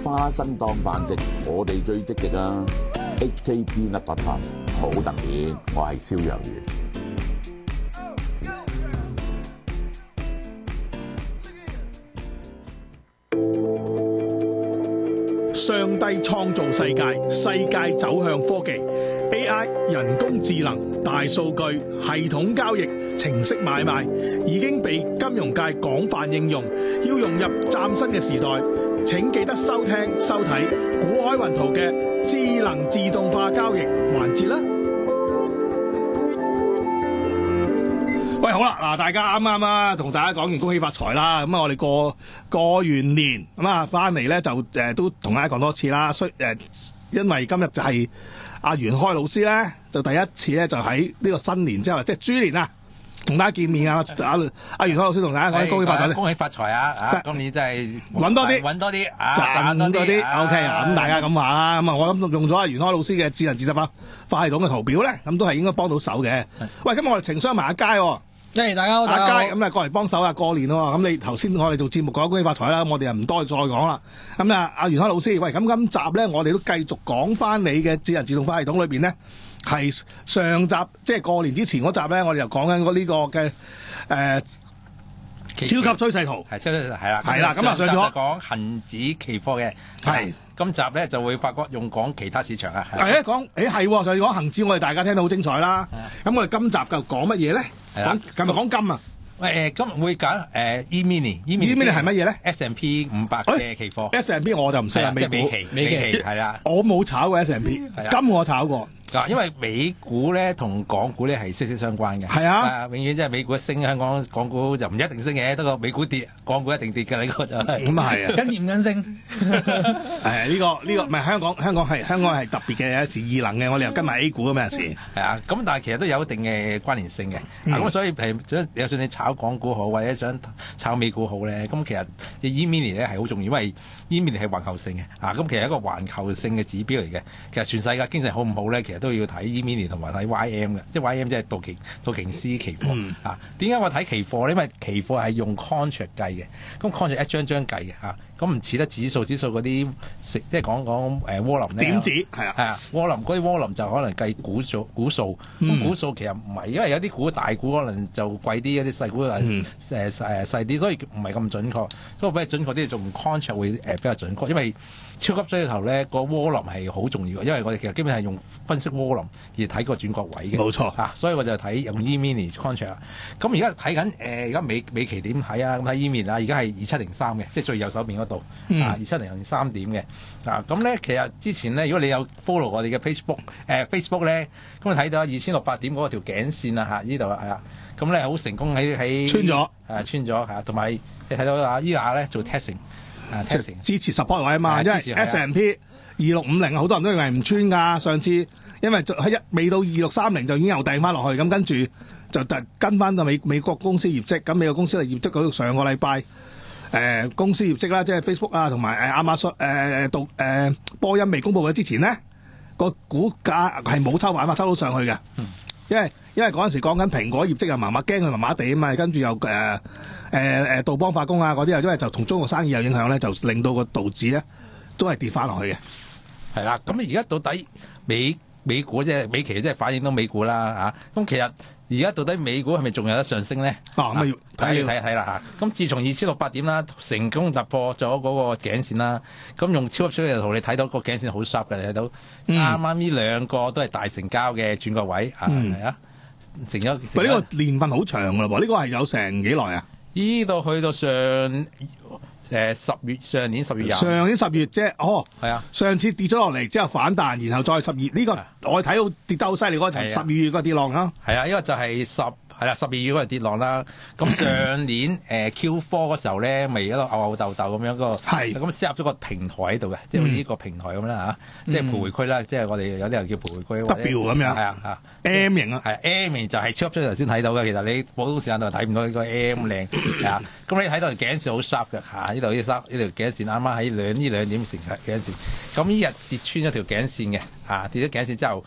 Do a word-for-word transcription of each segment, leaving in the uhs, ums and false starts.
花生當飯食，我哋最積極啊 ！H K P 粒八八好特別，我係蕭若元。 上帝創造世界，世界走向科技 A I、人工智能、大數據、系統交易、程式買賣，已經被金融界廣泛應用。要融入嶄新嘅時代，請記得收聽收睇股海雲圖嘅智能自動化交易環節啦。喂，好啦，嗱，大家啱啱啊，同大家講完恭喜發財啦，咁啊，我哋過過完年咁啊，翻嚟咧就誒、呃、都同大家講多次啦。雖誒、呃，因為今日就係阿袁開老師咧，就第一次咧就喺呢個新年之後，即係豬年啊，同大家見面啊。阿阿袁開老師同大家講恭喜發財， 恭喜發財啊！啊，今年真係揾多啲， 揾多啲， 賺多啲。O K 啊，咁大家咁話啦。咁啊，我諗用咗阿袁開老師嘅智能自動化化系統嘅圖表咧，咁都係應該幫到手嘅。喂，今日我哋情商埋阿佳喎。 即係大家好，大家好。 阿佳咁啊，過嚟幫手啊！過年喎，咁你頭先我哋做節目講恭喜發財啦，咁我哋又唔多再講啦。咁啊，阿袁開老師，喂，咁今集咧，我哋都繼續講翻你嘅智能自動化系統裏邊咧，係上集即係過年之前嗰集咧，我哋又講緊呢個嘅誒超級趨勢圖， 係超級係啦， 係啦，咁啊上咗講恒指期貨嘅，係今集咧就會發覺用講其他市場啊， 係咧講誒係喎，就講恒指，我哋大家聽到好精彩啦。咁我哋今集就講乜嘢咧？講係咪講金啊？ 喂誒，今日會揀誒 E-mini，E-mini 係乜嘢咧 ？S and P 五百嘅期貨 ，S and P 我就唔識啊，美股美期，美期係啦， 我冇炒過 S and P，金我炒過。 嗱，因為美股咧同港股咧係息息相關嘅， 係啊， 永遠即係美股一升，香港港股就唔一定升嘅，不過美股跌，港股一定跌嘅，呢個就係咁啊係啊， 跟唔跟升？ 誒呢個呢個唔係香港，香港係香港係特別嘅，有時異能嘅，我哋又跟埋 A 股咁有時係啊，咁但係其實都有一定嘅關聯性嘅，咁所以誒，就算你炒港股好，或者想炒美股好咧，咁其實 E-mini 咧係好重要，因為 E-mini 係環球性嘅，啊咁其實一個環球性嘅指標嚟嘅，其實全世界經濟好唔好咧，其實都要睇 E-mini 同埋睇 Y M 嘅，即係 Y M 即係道瓊道瓊斯期貨、嗯、啊。點解我睇期貨咧？因為期貨係用 contract 計嘅，咁 contract 一張張計嘅嚇，咁唔似得指數，指數嗰啲食即係講講誒窩輪咧。點指係啊係啊，窩輪嗰啲窩輪就可能計股數股數，咁、嗯、股數其實唔係，因為有啲股大股可能就貴啲，有啲細股誒誒誒細啲，所以唔係咁準確。所以比較準確啲，仲 contract 會誒比較準確，因為超級追頭咧個窩輪係好重要嘅，因為我哋其實基本係用分析窩輪而睇個轉角位嘅。冇錯啊，所以我就睇用 E-mini contract。咁而家睇緊誒，而家美美期點睇啊？咁睇 E-mini 啊，而家係二七零三嘅，即係最右手邊嗰度、嗯、啊，二七零三點嘅啊。咁咧其實之前咧，如果你有 follow 我哋嘅 Facebook 誒、呃、Facebook 咧，咁你睇到二千六百點嗰條頸線啊嚇，呢度係啊，咁咧好成功喺喺穿咗誒穿咗嚇，同埋你睇到啊依下咧做 testing。啊、 支持 support 位啊嘛，因為 S and P 二六五零好多人都認為唔穿㗎。上次因為喺一未到二六三零就已經又掟翻落去，咁跟住就特跟翻到美美國公司業績。咁美國公司嘅業績嗰度上個禮拜誒公司業績啦，即係 Facebook 啊同埋誒亞馬遜誒誒誒波音未公佈嘅之前咧，個股價係冇抽板嘛，抽到上去嘅、嗯。因為因為嗰陣時講緊蘋果業績又麻麻，驚佢麻麻地啊嘛，跟住又誒誒誒杜邦化工啊嗰啲啊，因為就同中國生意有影響咧，就令到個道指咧都係跌翻落去嘅。 係啦，咁而家到底美美股即係美期即係反映到美股啦嚇，咁其實而家到底美股係咪仲有得上升咧？ 哦，咁啊要睇睇睇啦嚇。咁自從二千六百點啦，成功突破咗嗰個頸線啦，咁用超級趨勢圖你睇到個頸線好 sharp 嘅，你睇到啱啱呢兩個都係大成交嘅轉角位啊，係、嗯、啊。成咗， 喂，呢個年份好長噶啦喎，呢個係有成幾耐啊？ 呢度去到上誒十月，上年十月廿， 上年十月即係哦， 係啊， 上次跌咗落嚟之後反彈，然後再十二呢個我睇到跌得好犀利嗰陣，十二月個跌浪啊， 係啊，呢個就係十。係啦，十二月嗰日跌浪啦。咁上年誒、呃、Q 四嗰時候咧，咪一個吽吽豆豆咁樣個，係咁 set 咗個平台喺度嘅，即係好似呢個平台咁啦嚇，即係徘徊區啦，即係我哋有啲人叫徘徊區。 W 咁樣係啊嚇 ，M 型啊， 係 M 型就係超級追頭先睇到嘅。其實你普通時間都睇唔到呢個 M 靚啊。咁你睇到條頸線好 sharp 嘅嚇，呢度呢 sharp 呢條頸線啱啱喺兩呢兩點成頸線。咁呢日跌穿咗條頸線嘅嚇，跌咗頸線之後。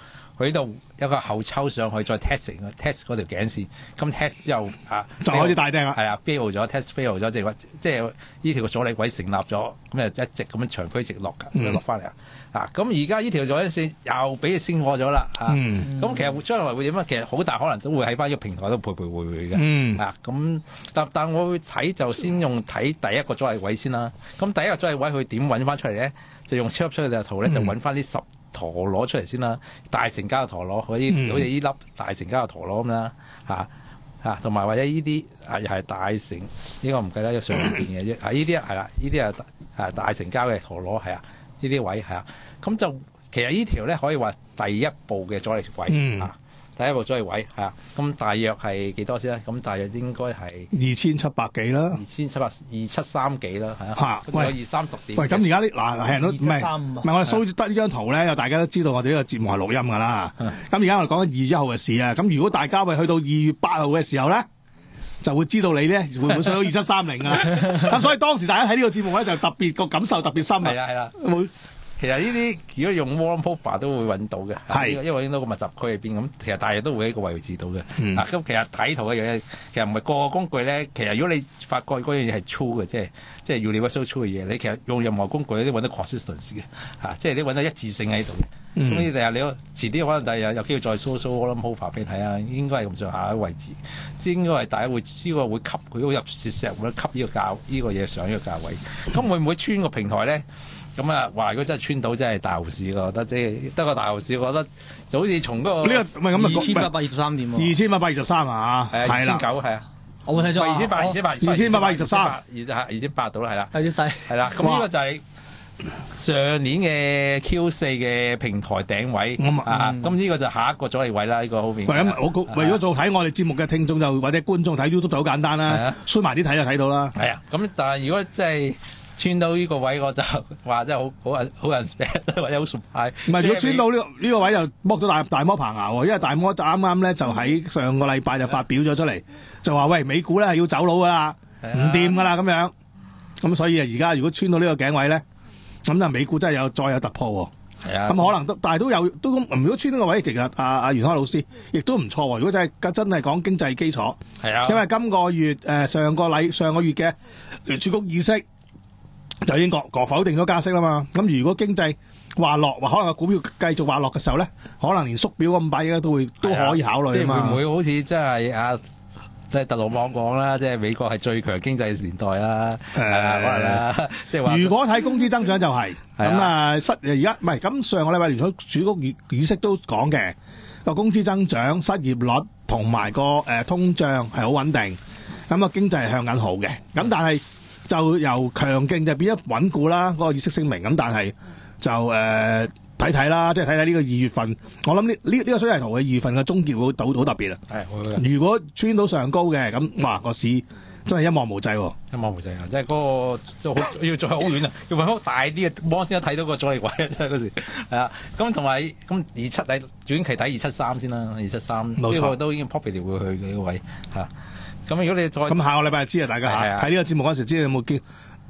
佢度有個後抽上去，再 test 成個 test 嗰條頸線，咁 test 之後啊就開始大釘啦。 係啊 fail 咗 test fail 咗，即係話即係呢條阻力位成立咗，咁啊一直咁樣長驅直落㗎，落翻嚟啊！啊咁而家呢條阻力線又俾佢升過咗啦啊！咁、 嗯、 其實將來會點啊？其實好大可能都會喺翻呢個平台度徘徊徘徊嘅。 嗯、 啊咁，但但我會睇就先用睇第一個阻力位先啦。咁第一個阻力位佢點揾翻出嚟咧？就用超級出嚟嘅圖咧，就揾翻啲十陀螺出嚟先啦。大成交嘅陀螺，好似好似呢粒大成交嘅陀螺咁啦，嚇嚇，同埋或者呢啲啊又係大成，呢、呢個唔計得上邊嘅啫。啊呢啲係啦，呢啲係啊大成交嘅陀螺係啊，呢啲位係啊，咁就其實呢條咧可以話第一步嘅阻力位、嗯、啊。第一步阻力位係啊，咁大約係幾多先咧？咁大約應該係二千七百幾啦， 二千七百二七三幾啦，係啊。 嚇，喂， 有二三十點。 喂，咁而家啲嗱係人都唔係唔係我哋 show 得呢張圖咧，大家都知道我哋呢個節目係錄音㗎啦。咁而家我哋講緊二月一號嘅事啊。咁如果大家喂去到二月八號嘅時候咧，就會知道你咧會唔會上到二七三零啊。咁所以當時大家睇呢個節目咧就特別個感受特別深啊。 係啊係啦， 會。 其實呢啲如果用 Warren Popper 都會揾到嘅，係因為揾到個密集區喺邊咁，其實大約都會喺個位置到嘅。嗯、啊，咁其實睇圖嘅嘢，其實唔係個個工具咧。其實如果你發覺嗰樣嘢係 true 嘅，即係即係 universal true 嘅嘢，你其實用任何工具都揾到 consistency 嘅，嚇、啊，即係你揾到一致性喺度嘅。咁你第日你遲啲可能第日有機會再 show show Warren Popper 俾你睇下，應該係咁上下嘅位置，即應該係大家會呢、呢個會吸佢入蝕石會吸呢個價呢、呢個嘢上呢個價位。咁會唔會穿個平台咧？咁啊，話如果真係穿到，真係大牛市，我覺得即係得個大牛市，我覺得就好似從嗰個呢個唔係咁啊， 二千八百二十三點喎， 二千八百二十三啊， 係二千九係啊， 我冇睇錯二千八二千八二千八百二十三， 二二千八到啦，係啦， 有啲細， 係啦，咁呢個就係上年嘅 Q 四嘅平台頂位啊，咁呢個就下一個阻力位啦，呢個好明。 喂，咁我為咗做睇我哋節目嘅聽眾就或者觀眾睇 YouTube 就好簡單啦，衰埋啲睇就睇到啦。 係啊，咁但係如果真係穿到呢個位，我就話真係好好好 respect 或者好崇拜。 唔係，如果穿到呢個呢個位就剝到大大摩棚牙喎，因為大摩就啱啱咧就喺上個禮拜就發表咗出嚟，就話喂，美股咧係要走佬噶啦，唔掂噶啦咁樣。咁所以啊，而家如果穿到呢個頸位咧，咁就美股真係有再有突破喎。係啊，咁可能都，但係都有都如果穿呢個位，其實阿阿袁開老師亦都唔錯喎。如果真係真係講經濟基礎，係啊，因為今個月誒、呃、上個禮上個月嘅聯儲局議息。就已經個否定咗加息啦嘛，咁如果經濟滑落，或可能個股票繼續滑落嘅時候咧，可能連縮表咁擺嘅都會都可以考慮啊嘛。 即係會唔會好似真係啊，即係特朗普講啦，即係美國係最強經濟年代啦，係啊，可能啦，即係話。如果睇工資增長就係咁啊，失而家唔係咁上個禮拜聯儲局議議息都講嘅個工資增長、失業率同埋個誒通脹係好穩定，咁啊經濟係向緊好嘅，咁但係。就由強勁就變咗穩固啦，嗰、那個議息聲明咁，但係就誒睇睇啦，即係睇睇呢個二月份，我諗呢呢呢個水泥圖嘅二月份嘅終結會到好特別啊！係，如果穿到上高嘅咁，哇個市真係一望無際喎、啊， 一望無際啊！即係嗰、那個即係好要再好遠啊，要揾幅大啲嘅芒先睇到個阻力位啊！真係嗰時係啊，咁同埋咁二七睇短期睇二七三先啦，二七三呢個都已經 popular 會去嘅呢個位嚇。咁如果你再咁下個禮拜就知啊，大家睇呢個節目嗰陣時知你有冇見誒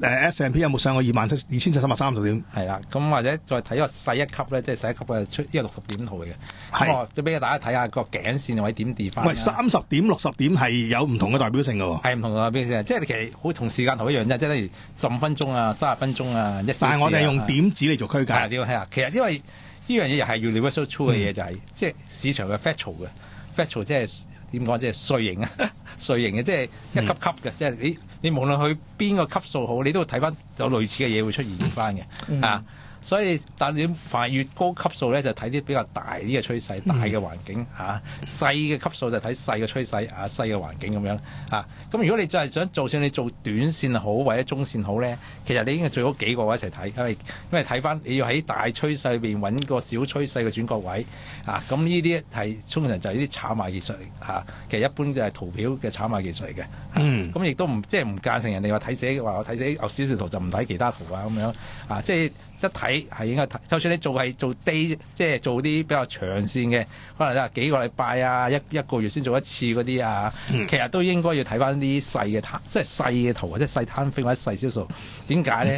S and P 有冇上過二萬七二千七百三十點？ 係啦，咁或者再睇個細一級咧，即係細一級嘅出呢個六十點圖嚟嘅。咁我就俾大家睇下個頸線位點跌翻。 喂，三十點六十點係有唔同嘅代表性嘅喎。 係唔同嘅代表性，即係其實好同時間圖一樣啫，即係例如十五分鐘啊、三十分鐘啊、一小時啊。但係我哋用點子嚟做區間。係呢個係啊，其實因為呢樣嘢又係 universal true 嘅嘢，就係即係市場嘅 factual 嘅 factual 即係。點講即係碎型啊，碎型嘅即係一級級嘅，即係、嗯、你你無論去邊個級數好，你都會睇翻有類似嘅嘢會出現翻嘅、嗯、啊。所以但你凡係越高級數咧，就睇啲比較大啲嘅趨勢、大嘅環境嚇；細嘅級數就睇細嘅趨勢啊、細嘅環境咁樣啊。咁如果你真係想做，算你做短線好或者中線好咧，其實你應該最好幾個位一齊睇，因為因為睇翻你要喺大趨勢裏邊揾個小趨勢嘅轉角位啊。咁呢啲係通常就係啲炒賣技術嚟嚇。其實一般就係圖表嘅炒賣技術嚟嘅。嗯。咁亦都唔即係唔贊成人哋話睇寫話我睇寫有少少圖就唔睇其他圖啊咁樣啊，即係。一睇係應該睇，就算你做係做 day，即係做啲比較長線嘅，可能咧幾個禮拜啊，一一個月先做一次嗰啲啊，嗯、其實都應該要睇翻啲細嘅攤，即係細嘅圖或者細攤飛或者細銷數。點解咧？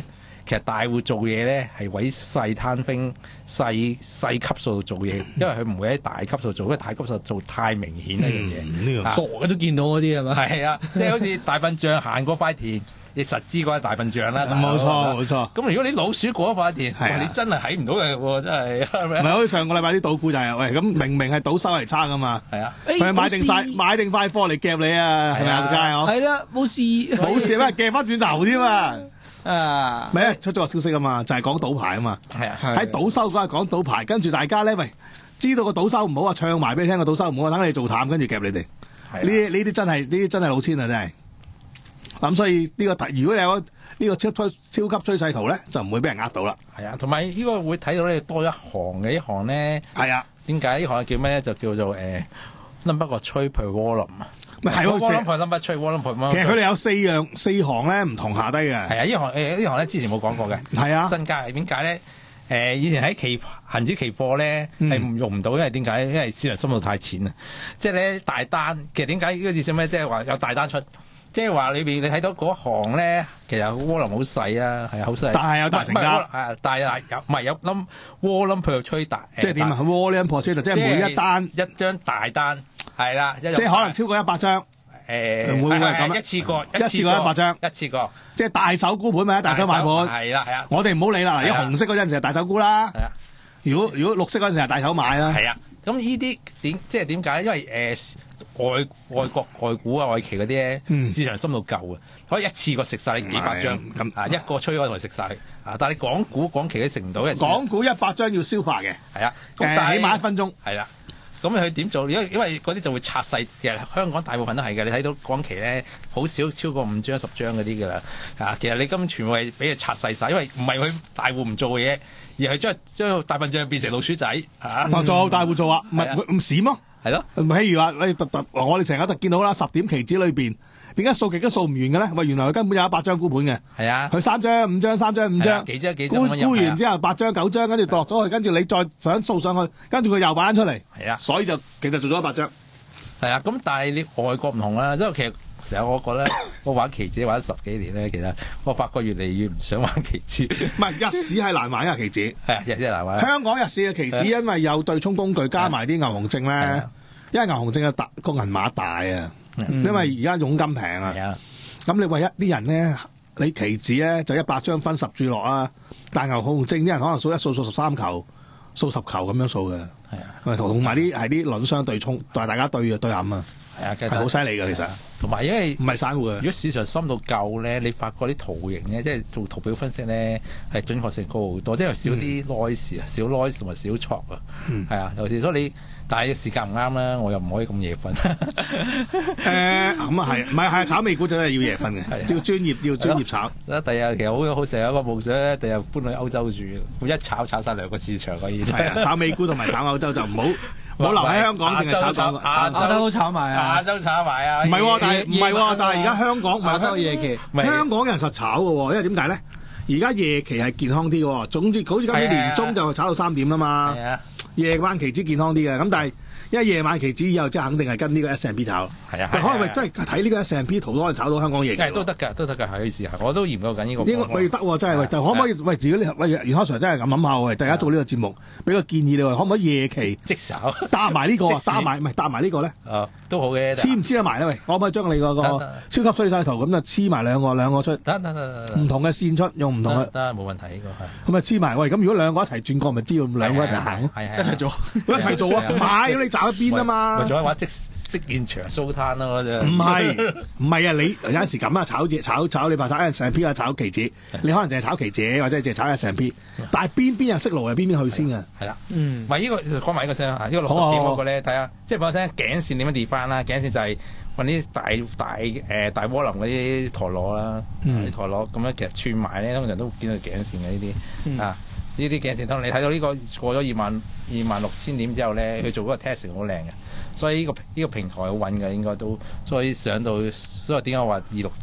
其實大戶做嘢咧係位細攤分細細級數做嘢，因為佢唔會喺大級數做，因為大級數做太明顯呢樣嘢。 呢個啊傻嘅都見到嗰啲係嘛？ 係啊，即係好似大笨象行過塊田。你實知嗰係大笨象啦， 冇錯冇錯。 咁如果你老鼠過一塊田， 係啊你真係睇唔到嘅喎，真係。係咪唔係好似上個禮拜啲賭股就係、喂，咁明明係賭收係差噶嘛， 係啊， 佢買定晒買定塊貨嚟夾你啊，係咪啊？世界我係啦，冇事冇事咩？夾翻轉頭添啊！ 啊！ 咪出咗個消息啊嘛，就係、係、講賭牌啊嘛。 係啊， 喺賭收嗰日講賭牌，跟住大家咧，喂，知道個賭收唔好啊，唱埋俾你聽個賭收唔好啊，等你做淡，跟住夾你哋。呢啲呢啲真係呢啲真係老千啊，真係。咁所以呢、呢個如果你有呢個超超超級趨勢圖咧，就唔會俾人呃到啦。 係啊，同埋呢個會睇到咧多一行嘅一行咧。 係啊， 點解呢行叫咩咧？就叫做誒 number 個 trade per volume 啊。 咪係喎， volume per number trade volume per。 其實佢哋有四樣四行咧唔同下低嘅。 係啊，呢行誒呢行咧之前冇講過嘅。 係啊， 新界點解咧？誒以前喺期恆指期貨咧係唔用唔到，因為點解？因為市場深度太淺啊。即係咧大單，其實點解呢個意思咩？即係話有大單出。即係話裏邊你睇到嗰行咧，其實窩輪好細啊，係啊，好細。 但係有大成交。 係，但係有唔係有冧窩輪per trade大。 即係點啊？volume per trade，即係每一單一張大單，係啦，即係可能超過一百張。 誒， 會唔會係咁？ 一次過， 一次過一百張， 一次過。 即係大手沽盤咪大手買盤。 係啦，係啊。 我哋唔好理啦，因為紅色嗰陣時係大手沽啦。 係啊。 如果如果綠色嗰陣時係大手買啦。 係啊。咁呢啲點即係點解？因為誒。外外國外股啊外期嗰啲咧，市場深度夠啊，可以一次過食晒你幾百張，咁啊一個吹開同佢食晒啊！但係你港股港期都食唔到嘅。港股一百張要消化嘅， 係啊， 誒起碼一分鐘。 係啦，咁佢點做？因為因為嗰啲就會拆細，其實香港大部分都係嘅。你睇到港期咧，好少超過五張十張嗰啲㗎啦。啊，其實你根本全部係俾佢拆細晒，因為唔係佢大戶唔做嘅嘢，而係將將大笨象變成老鼠仔嚇。 我做大戶做啊，唔係唔閃咯。 係咯， 譬如話你特特，我哋成日都見到啦，十點期指裏邊點解數極都數唔完嘅咧？喂，原來佢根本有一百張沽盤嘅。 係啊， 佢三張、五張、三張、五張， 幾張幾張沽沽完之後八張、九張，跟住落咗去，跟住你再想數上去，跟住佢又擺翻出嚟。 係啊， 所以就其實做咗一百張。 係啊，咁但係你外國唔同啦，因為其實成日我覺得我玩期指玩咗十幾年咧，其實我發覺越嚟越唔想玩期指。唔係日市係難玩啊，期指係日日難玩。 香港日市嘅期指因為有對沖工具加埋啲牛熊證咧。因為牛熊證嘅大個銀碼大啊，嗯、因為而家佣金平啊，咁、嗯、你為一啲人咧，你期指咧就一百張分十注落啊，但牛熊證啲人可能數一數數十三球、數十球咁樣數嘅，係啊，同埋啲係啲輪商對沖，但係大家對嘅對冚啊，係啊，係好犀利嘅其實， 同埋因為唔係散戶嘅， 如果市場深度夠咧，你發覺啲圖形咧，即係做圖表分析咧，係準確性高好多，即係少啲 noise 啊、嗯，少 noise 同埋少 chok 啊，係啊，尤其所以你。但係時間唔啱啦，我又唔可以咁夜瞓。 誒咁啊係，唔係係炒美股就係要夜瞓嘅，要專業要專業炒。 第日其實好好成日有一個夢想咧，第日搬去歐洲住，一炒炒晒兩個市場可以。 係啊，炒美股同埋炒歐洲就唔好唔好留喺香港，淨係炒炒亞洲都炒埋啊， 亞洲炒埋啊。 唔係喎，但係唔係喎，但係而家香港唔係亞洲夜期， 香港人實炒嘅喎，因為點解咧？而家夜期係健康啲喎，總之好似今年年中就炒到三點啦嘛。夜晚期指健康啲嘅，咁但係因為夜晚期指以後即係肯定係跟呢個 S and P 炒。係啊，可能咪真係睇呢個 S and P 圖都可以炒到香港夜期。 都得㗎，都得㗎，可以試下。我都研究緊呢個。 應該喂得喎，真係喂，但可唔可以喂？如果你喂袁海 Sir 真係咁諗下喎，大家做呢個節目，俾個建議你話，可唔可以夜期即炒搭埋呢個，搭埋唔係搭埋呢個咧？ 啊，都好嘅。黐唔黐得埋咧？喂，可唔可以將你嗰個超級衰勢圖咁就黐埋兩個兩個出？ 得得得唔同嘅線出，用唔同嘅。 得冇問題呢個係。 咁咪黐埋喂？咁如果兩個一齊轉角，咪知道兩個一齊行， 係一齊做，一齊做啊！買咁你站一邊啊嘛。 咪仲可以玩即即現場 show 攤咯，啫。 唔係唔係啊！你有陣時咁啊，炒炒炒你話炒 S and P 啊，炒期指，你可能淨係炒期指或者淨係炒 S and P，但係邊邊有息路，係邊邊去先啊？係啦，嗯，唔係呢個講埋呢個先啦，呢個六十點嗰個咧，睇下即係俾我聽頸線點樣跌翻啦，頸線就係揾啲大大誒大窩輪嗰啲陀螺啦，啲陀螺咁樣其實串埋咧，通常都見到頸線嘅呢啲啊，呢啲頸線通你睇到呢個過咗二萬二萬六千點之後咧，佢做嗰個 test 好靚嘅。所以呢、這個呢、這個平台好穩嘅，應該都所以上到，所以點解話二六二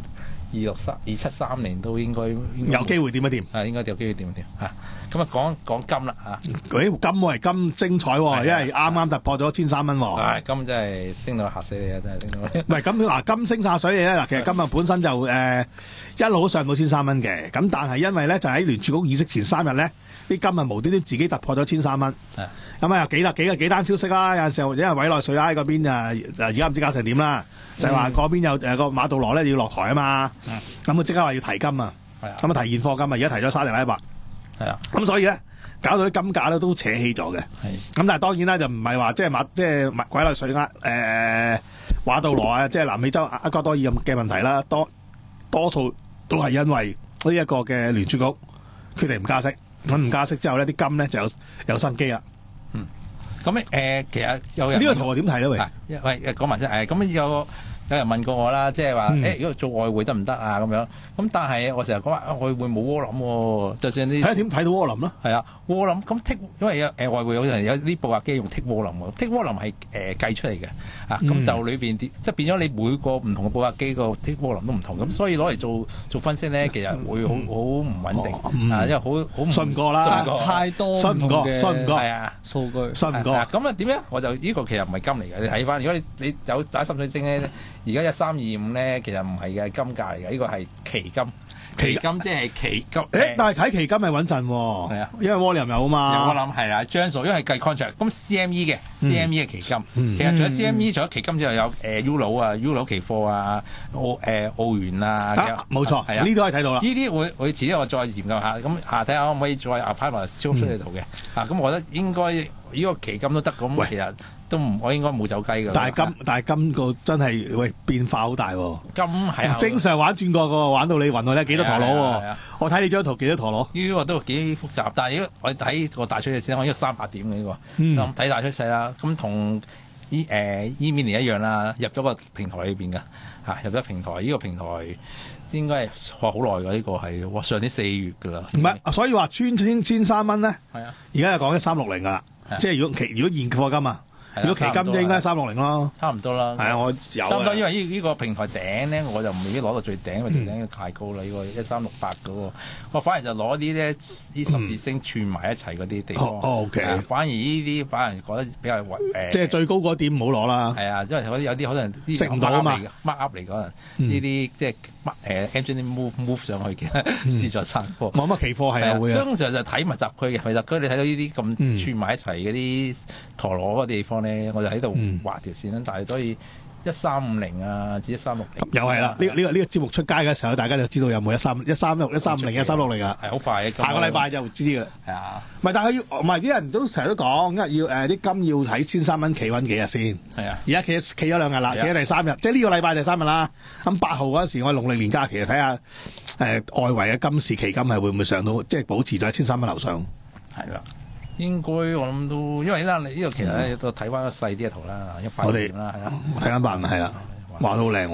二六三二七三零都應該有機會掂一掂。 啊，應該有機會掂一掂嚇。咁啊講講金啦嚇， 嗰啲金喎係金精彩喎，因為啱啱突破咗千三蚊喎。 係金真係升到嚇死你啊！真係升到。 唔係咁嗱，金升晒水嘅嗱，其實今日本身就誒、呃、一路都上到千三蚊嘅，咁但係因為咧就喺聯儲局議息前三日咧，啲金啊無端端自己突破咗千三蚊。咁啊有幾啦幾個幾單消息啦，有陣時候因為委內瑞拉嗰邊啊而家唔知搞成點啦，就係話嗰邊有誒個馬杜羅咧要落台啊嘛，咁佢即刻話要提金啊，咁啊提現貨金啊，而家提咗沙特阿拉伯。係啊，咁所以咧，搞到啲金價咧都扯起咗嘅。係，咁但係當然啦，就唔係話即係馬即係委內瑞拉誒瓦杜羅啊，即係南美洲厄瓜多爾咁嘅問題啦。多多數都係因為呢一個嘅聯儲局決定唔加息，咁唔加息之後呢，啲金咧就有有生機啦。 嗯，咁誒、呃、其實有人呢個圖我點睇咧？喂， 喂講埋先誒，咁有。有人問過我啦，即係話誒，如果做外匯得唔得啊？咁樣咁，但係我成日講話外匯冇窩諗喎，就算你睇點睇到窩諗啦？ 係啊，窩諗咁剔，因為有誒、呃、外匯有人有啲報價機用剔窩諗喎，剔窩諗係誒計出嚟嘅啊，咁、嗯、就裏邊啲即係變咗你每個唔同嘅報價機個剔窩諗都唔同，咁所以攞嚟做做分析咧，其實會好好唔穩定、哦嗯、啊，因為好好信唔過啦， 太多信唔過，信唔過係啊，數據信唔過。 咁啊點咧？我就呢、呢個其實唔係金嚟嘅，你睇翻，如果你你有打心水晶咧。而家一三二五咧，其實唔係嘅金價嚟嘅，呢、呢個係期金。期金即係期金。 誒，但係睇期金係穩陣喎。係啊，因為窩輪有啊嘛。 我諗係啦，張數因為計 contract。咁 C M E 嘅 C M E 嘅期金，嗯、其實除咗 C M E，、嗯、除咗期金之外，有誒 Euro 啊、Euro 期貨啊、澳誒澳元啊。 冇錯，係啊，呢啲可以睇到啦。呢啲會會遲啲我再研究下，咁下睇下可唔可以再 apply 埋超出嚟度嘅。啊，咁我覺得應該呢個期金都得。咁其實。都唔，我應該冇走雞㗎。但係金，但係金個真係喂變化好大喎。金係啊，正常玩轉過個，玩到你暈到咧幾多陀螺喎？我睇你張圖幾多陀螺？呢個都幾複雜，但係如果我睇個大趨勢先，我呢個三百點嘅呢個，咁睇大趨勢啦。咁同依誒 E-mini 一樣啦，入咗個平台裏邊㗎嚇，入咗平台呢個平台應該係話好耐㗎，呢個係哇上年四月㗎啦。唔係，所以話穿千千三蚊咧， 係啊， 而家又講一三六零㗎啦，即係如果期如果現貨金啊。如果期金就應該三六零咯，差唔多啦。係啊，我有。差唔多，因為呢呢個平台頂咧，我就唔已經攞到最頂，因為最頂太高啦。呢、嗯、個一三六八嗰個，我反而就攞啲咧啲十字星串埋一齊嗰啲地方。哦 O K。反而呢啲反而覺得比較穩、呃、即係最高嗰點唔好攞啦。係啊，因為嗰啲有啲可能啲食唔到啊嘛 ，mark up 嚟講，呢啲即係誒 engine move move 上去嘅，先再散貨。冇乜期貨係啊，會啊。通常就睇密集區嘅密集區，你睇到呢啲咁串埋一齊嗰啲陀螺嗰個地方咧，我就喺度畫條線啦。嗯、但係所以一三五零啊，至一三六零又係啦。呢、這個呢、這個呢、這個節目出街嘅時候，大家就知道有冇一三一三六一三五零一三六零啊。係好快嘅，下個禮拜就知嘅。係啊，唔係但係要唔係啲人都成日都講，因為要誒啲、呃、金要睇千三蚊企穩幾日先。係啊，而家企企咗兩日啦，企咗第三日，即係呢個禮拜第三日啦。咁八號嗰陣時，我農曆年假期睇下誒外圍嘅金市期金係會唔會上到，即係保持咗喺千三蚊樓上。係啦。應該我諗都，因為啦，你呢度其實咧都睇翻個細啲嘅圖啦，一百點啦，係啊，睇翻版係啦，畫得好靚喎，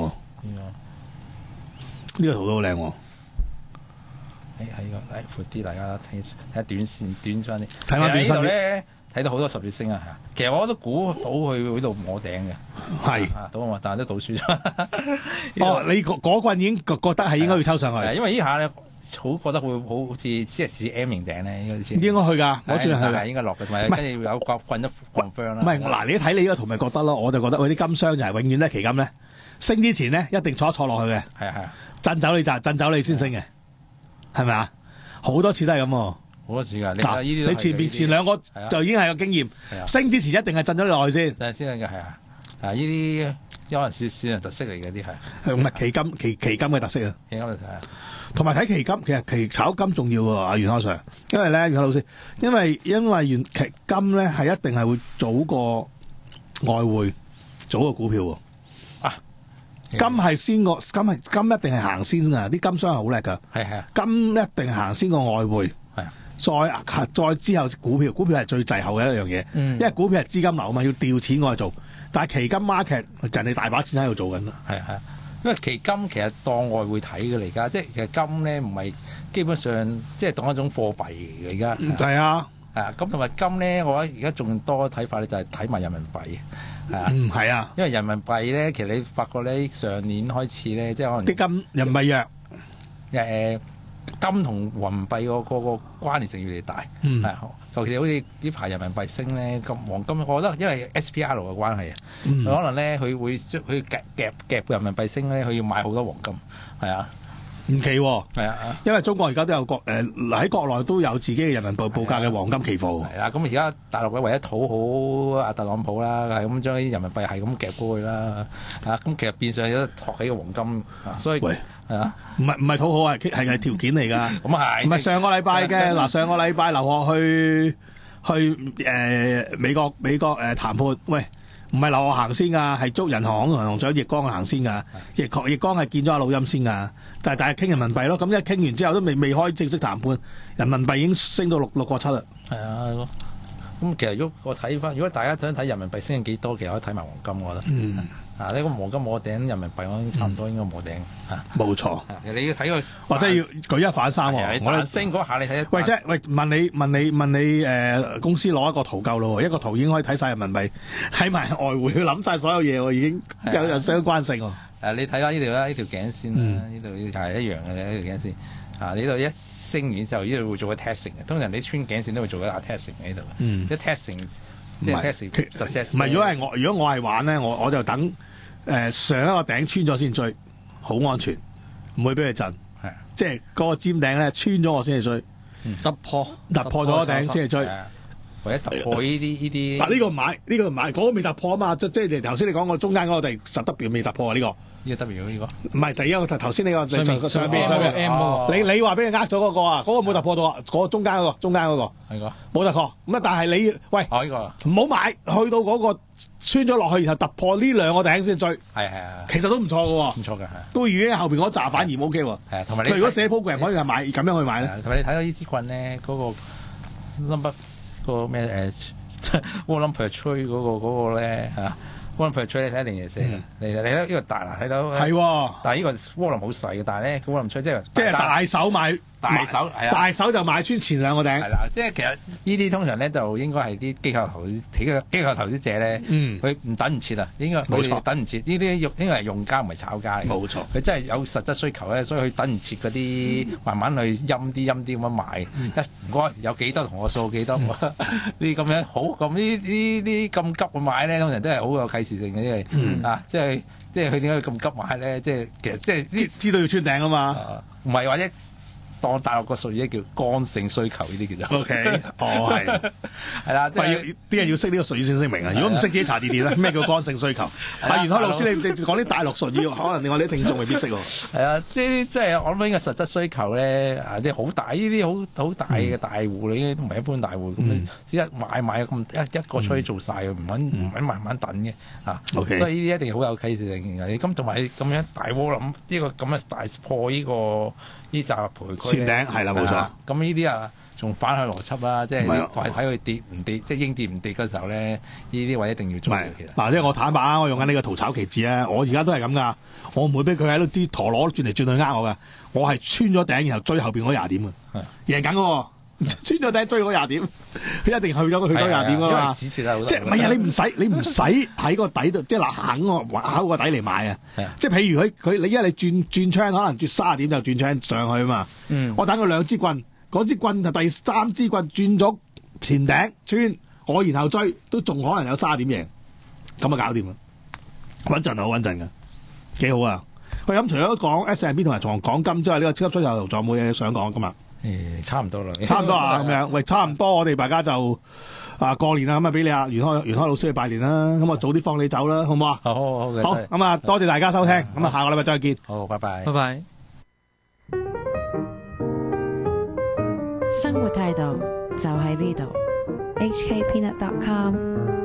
呢個圖都好靚喎。誒喺個誒闊啲，大家睇睇下短線短翻啲。睇翻短線咧，睇到好多十字星啊！其實我都估到佢嗰度摸頂嘅，係到啊，但係都賭輸咗。哦，你嗰棍已經覺覺得係應該要抽上去，因為呢下咧。好覺得會好好似即係似 M 型頂咧，應該應該去㗎，我最近係應該落嘅，同埋跟住有個棍一棍飛啦。唔係嗱，你睇你呢個圖咪覺得咯，我就覺得佢啲金商就係永遠咧期金咧升之前咧一定坐一坐落去嘅，係係震走你就震走你先升嘅，係咪啊？好多次都係咁喎，好多次㗎。嗱，你前面前兩個就已經係個經驗，升之前一定係震咗你落去先，先嘅係啊。啊！呢啲有人少少人特色嚟嘅啲係，唔係期金期期金嘅特色啊！期金嚟睇啊，同埋睇期金，其實期炒金重要喎，阿袁海 Sir，因為咧袁海老師，因為因為原期金咧係一定係會早過外匯，早過股票喎。啊，金係先個金係金一定係行先㗎，啲金商係好叻㗎。係係，金一定行先過外匯。係。再再之後股票，股票係最滯後嘅一樣嘢，嗯、因為股票係資金流啊嘛，要調錢過去做。但係期金 market 人哋大把錢喺度做緊啦。係係，因為期金其實當外匯睇嘅嚟㗎，即係其實金咧唔係基本上即係當一種貨幣嚟㗎。而家係啊， 啊，咁同埋金咧，我覺得而家仲多睇法咧，就係睇埋人民幣係啊。 嗯，係啊， 因為人民幣咧，其實你發覺咧，上年開始咧，即係可能啲金人民幣弱， 誒金同人民幣個個個關聯性越嚟越大， 嗯係啊。尤其是好似呢排人民幣升咧，咁黃金，我覺得因為 S P R 嘅關係啊， 嗯佢可能咧佢會佢夾夾夾人民幣升咧，佢要買好多黃金，係啊， 唔奇喎。 係啊。 因為中國而家都有國誒喺國內都有自己嘅人民幣報價嘅黃金期貨。 係啊，咁而家大陸嘅唯一討好阿特朗普啦，係咁將啲人民幣係咁夾過去啦，啊，咁其實變相有得托起個黃金，啊所以喂係啊， 唔係唔係討好，係係係條件嚟㗎。 咁啊係， 唔係上個禮拜嘅嗱，上個禮拜劉鶴去去誒、呃、美國美國誒、呃、談判，喂，唔係劉鶴行先㗎，係捉人行行行長易綱行先㗎，易易綱係見咗阿老陰先㗎，但係但係傾人民幣咯，咁一傾完之後都未未開正式談判，人民幣已經升到六六個七啦。 係啊，咁其實如果我睇翻，如果大家想睇人民幣升幾多，其實可以睇埋黃金，我覺得。 嗯。 啊！呢個黃金摸頂，人民幣我已經差唔多應該摸頂嚇。 冇錯。 其實你要睇個， 或者要舉一反三喎。 我哋升嗰下你睇， 喂，即係喂問你問你問你誒、呃、公司攞一個圖夠咯，一個圖已經可以睇晒人民幣，睇埋外匯，諗晒所有嘢喎，已經有有相關性喎。 誒，你睇下呢條啦，呢條頸線啦，呢度係一樣嘅咧，呢條頸線。啊，呢度一升完之後，呢度會做個 testing 嘅。通常你穿頸線都會做一下 testing 喺度。 嗯。 一 testing 即係 testing success。 唔係，如果係我，如果我係玩咧，我我就等。誒、呃、上一個頂穿咗先追，好安全，唔會俾佢震。 係， 即係嗰個尖頂咧穿咗我先至追， 嗯、突破突破咗個頂先至追， 或者突破呢啲呢啲。 嗱呢個唔買，呢、呢個唔買，嗰、嗰個未突破啊嘛，即即係頭先你講個中間嗰個第十 W 未突破啊呢、呢個。 呢個 W 呢個唔係第一個頭先呢個上面上邊上面 M 嗰個你你話俾佢呃咗嗰個啊，嗰、嗰個冇突破到啊，嗰、嗰個中間嗰、嗰個中間嗰、嗰個係個冇突破咁啊！但係你喂， 哦呢個唔好買，去到嗰個穿咗落去，然後突破呢兩個頂先追， 係係係， 其實都唔錯嘅喎， 唔錯嘅係。 都已經後邊嗰扎反而 O K 喎。 係啊，同埋你佢如果寫 program 可以係買咁樣去買咧， 同埋你睇到呢支棍咧，嗰、嗰個 number 嗰個咩誒 one number 吹嗰個嗰個咧嚇。One per trade 你睇一定嘢寫嘅，你你睇呢個大嗱睇到係喎， 但係呢個窩輪好細嘅，但係咧個窩輪吹即係即係大手買大手係啊， 大手就買穿前兩個頂係啦，即係其實呢啲通常咧就應該係啲機構投資機構機構投資者咧， 嗯， 佢唔等唔切啊，應該冇錯等唔切，呢啲用應該係用家唔係炒家嚟， 冇錯， 佢真係有實質需求咧，所以佢等唔切嗰啲慢慢去陰啲陰啲咁樣買，一唔該有幾多同我數幾多，呢啲咁樣好咁呢呢啲咁急去買咧，通常都係好有啟示性嘅，因為啊，即係即係佢點解要咁急買咧？即係其實即係知知道要穿頂啊嘛， 唔係或者當大陸個術語叫剛性需求呢啲叫做。 O K，哦係， 係啦，即係要啲人要識呢個術語先識明啊！如果唔識自己查字典啦，咩叫剛性需求？阿袁開老師，你你講啲大陸術語，可能令我哋啲聽眾未必識喎。 係啊，呢啲即係我諗呢個實質需求咧，啊啲好大，呢啲好好大嘅大戶咧，都唔係一般大戶咁樣，只一買買咁一一個吹做晒，唔揾唔揾慢慢等嘅嚇。 O K， 所以呢啲一定好有啟示性嘅。咁同埋咁樣大窩諗呢個咁嘅大破呢個呢集賠區前頂係啦，冇錯。 咁呢啲啊，仲反向邏輯啦，即係係睇佢跌唔跌，即係應跌唔跌嗰時候咧，呢啲位一定要做嘅。其實嗱，即係我坦白啊，我用緊呢個圖炒期指啊，我而家都係咁噶，我唔會俾佢喺度啲陀螺轉嚟轉去呃我噶，我係穿咗頂，然後追後邊嗰廿點啊，贏緊喎。穿咗頂追嗰廿點，佢一定去咗去咗廿點噶嘛。 即係唔係啊，你唔使你唔使喺個底度，即係嗱行個考個底嚟買啊。即係譬如佢佢你因為你轉轉槍，可能轉卅點就轉槍上去啊嘛。 嗯， 我等佢兩支棍，嗰支棍就第三支棍轉咗前頂穿，我然後追都仲可能有卅點贏，咁啊搞掂啦，穩陣啊，好穩陣噶，幾好啊。喂，咁除咗講 S and P 同埋仲講金之外，呢個超級需求仲有冇嘢想講噶嘛？ 誒，差唔多啦， 差唔多啊，咁樣，喂，差唔多，我哋大家就啊過年啦，咁啊俾你啊袁開袁開老師去拜年啦，咁我早啲放你走啦，好唔好啊？ 好好好嘅， 好，咁啊多謝大家收聽，咁啊下個禮拜再見。 好，拜拜， 拜拜。 生活態度就喺呢度，H K Peanut dot com。